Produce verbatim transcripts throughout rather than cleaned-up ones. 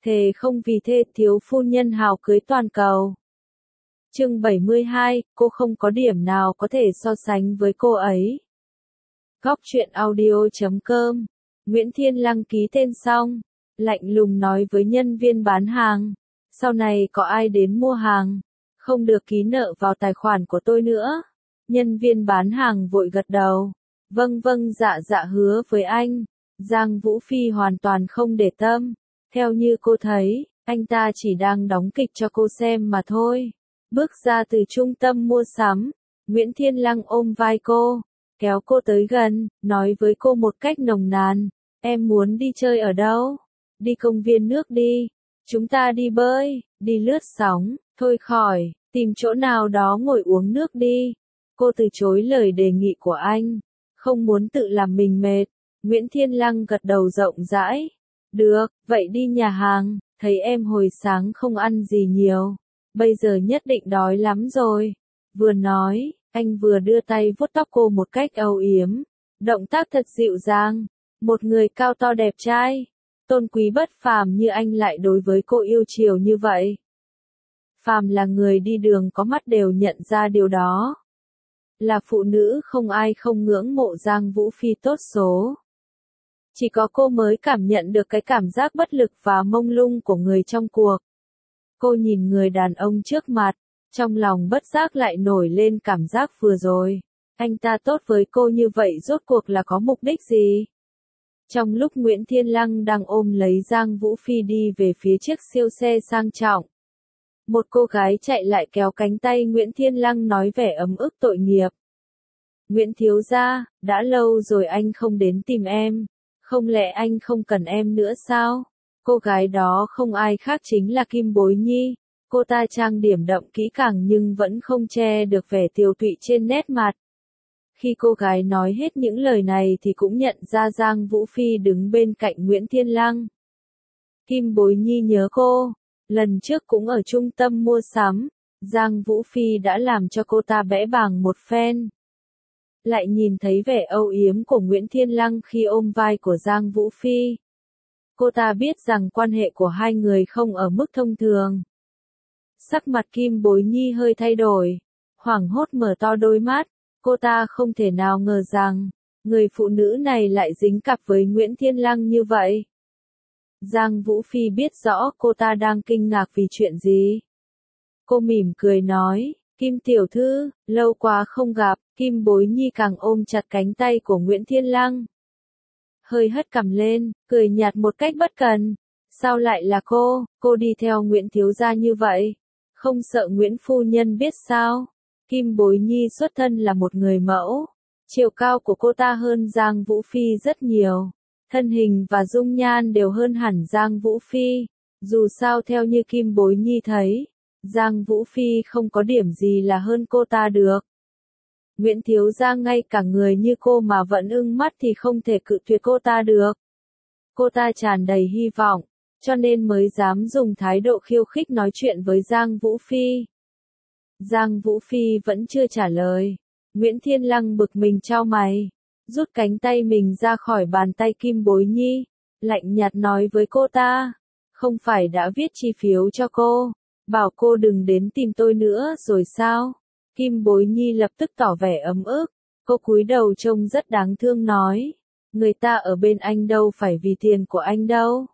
thề không vì thê thiếu phu nhân hào cưới toàn cầu. Chương bảy mươi hai, cô không có điểm nào có thể so sánh với cô ấy. Góc truyện audio chấm com. Nguyễn Thiên Lăng ký tên xong, lạnh lùng nói với nhân viên bán hàng, sau này có ai đến mua hàng, không được ký nợ vào tài khoản của tôi nữa. Nhân viên bán hàng vội gật đầu, vâng vâng dạ dạ hứa với anh. Giang Vũ Phi hoàn toàn không để tâm, theo như cô thấy, anh ta chỉ đang đóng kịch cho cô xem mà thôi. Bước ra từ trung tâm mua sắm, Nguyễn Thiên Lăng ôm vai cô, kéo cô tới gần, nói với cô một cách nồng nàn, em muốn đi chơi ở đâu? Đi công viên nước đi, chúng ta đi bơi, đi lướt sóng, thôi khỏi, tìm chỗ nào đó ngồi uống nước đi. Cô từ chối lời đề nghị của anh, không muốn tự làm mình mệt. Nguyễn Thiên Lăng gật đầu rộng rãi, được, vậy đi nhà hàng, thấy em hồi sáng không ăn gì nhiều, bây giờ nhất định đói lắm rồi. Vừa nói, anh vừa đưa tay vuốt tóc cô một cách âu yếm, động tác thật dịu dàng. Một người cao to đẹp trai, tôn quý bất phàm như anh lại đối với cô yêu chiều như vậy. Phàm là người đi đường có mắt đều nhận ra điều đó. Là phụ nữ không ai không ngưỡng mộ Giang Vũ Phi tốt số. Chỉ có cô mới cảm nhận được cái cảm giác bất lực và mông lung của người trong cuộc. Cô nhìn người đàn ông trước mặt, trong lòng bất giác lại nổi lên cảm giác vừa rồi. Anh ta tốt với cô như vậy rốt cuộc là có mục đích gì? Trong lúc Nguyễn Thiên Lăng đang ôm lấy Giang Vũ Phi đi về phía chiếc siêu xe sang trọng, một cô gái chạy lại kéo cánh tay Nguyễn Thiên Lăng nói vẻ ấm ức tội nghiệp. Nguyễn thiếu gia, đã lâu rồi anh không đến tìm em, không lẽ anh không cần em nữa sao? Cô gái đó không ai khác chính là Kim Bối Nhi, cô ta trang điểm đậm kỹ càng nhưng vẫn không che được vẻ tiều tụy trên nét mặt. Khi cô gái nói hết những lời này thì cũng nhận ra Giang Vũ Phi đứng bên cạnh Nguyễn Thiên Lăng. Kim Bối Nhi nhớ cô, lần trước cũng ở trung tâm mua sắm, Giang Vũ Phi đã làm cho cô ta bẽ bàng một phen. Lại nhìn thấy vẻ âu yếm của Nguyễn Thiên Lăng khi ôm vai của Giang Vũ Phi. Cô ta biết rằng quan hệ của hai người không ở mức thông thường. Sắc mặt Kim Bối Nhi hơi thay đổi, hoảng hốt mở to đôi mắt, cô ta không thể nào ngờ rằng, người phụ nữ này lại dính cặp với Nguyễn Thiên Lăng như vậy. Giang Vũ Phi biết rõ cô ta đang kinh ngạc vì chuyện gì. Cô mỉm cười nói, Kim tiểu thư, lâu quá không gặp. Kim Bối Nhi càng ôm chặt cánh tay của Nguyễn Thiên Lăng. Hơi hất cằm lên, cười nhạt một cách bất cần. Sao lại là cô, cô đi theo Nguyễn thiếu gia như vậy? Không sợ Nguyễn phu nhân biết sao? Kim Bối Nhi xuất thân là một người mẫu. Chiều cao của cô ta hơn Giang Vũ Phi rất nhiều. Thân hình và dung nhan đều hơn hẳn Giang Vũ Phi. Dù sao theo như Kim Bối Nhi thấy, Giang Vũ Phi không có điểm gì là hơn cô ta được. Nguyễn thiếu gia ngay cả người như cô mà vẫn ưng mắt thì không thể cự tuyệt cô ta được. Cô ta tràn đầy hy vọng, cho nên mới dám dùng thái độ khiêu khích nói chuyện với Giang Vũ Phi. Giang Vũ Phi vẫn chưa trả lời. Nguyễn Thiên Lăng bực mình chau mày, rút cánh tay mình ra khỏi bàn tay Kim Bối Nhi, lạnh nhạt nói với cô ta, không phải đã viết chi phiếu cho cô, bảo cô đừng đến tìm tôi nữa rồi sao? Kim Bối Nhi lập tức tỏ vẻ ấm ức, cô cúi đầu trông rất đáng thương nói, người ta ở bên anh đâu phải vì tiền của anh đâu.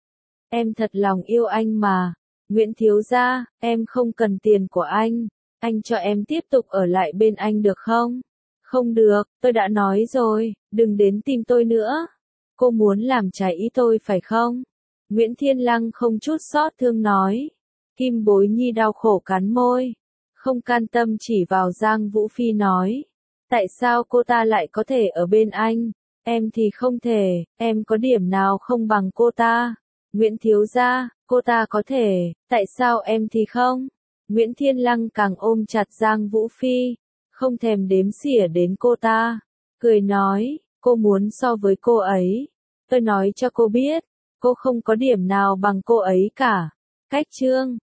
Em thật lòng yêu anh mà, Nguyễn thiếu gia, em không cần tiền của anh, anh cho em tiếp tục ở lại bên anh được không? Không được, tôi đã nói rồi, đừng đến tìm tôi nữa. Cô muốn làm trái ý tôi phải không? Nguyễn Thiên Lăng không chút xót thương nói. Kim Bối Nhi đau khổ cắn môi, không can tâm chỉ vào Giang Vũ Phi nói, tại sao cô ta lại có thể ở bên anh, em thì không thể, em có điểm nào không bằng cô ta? Nguyễn thiếu gia, cô ta có thể, tại sao em thì không? Nguyễn Thiên Lăng càng ôm chặt Giang Vũ Phi, không thèm đếm xỉa đến cô ta, cười nói, cô muốn so với cô ấy, tôi nói cho cô biết, cô không có điểm nào bằng cô ấy cả. Cách chương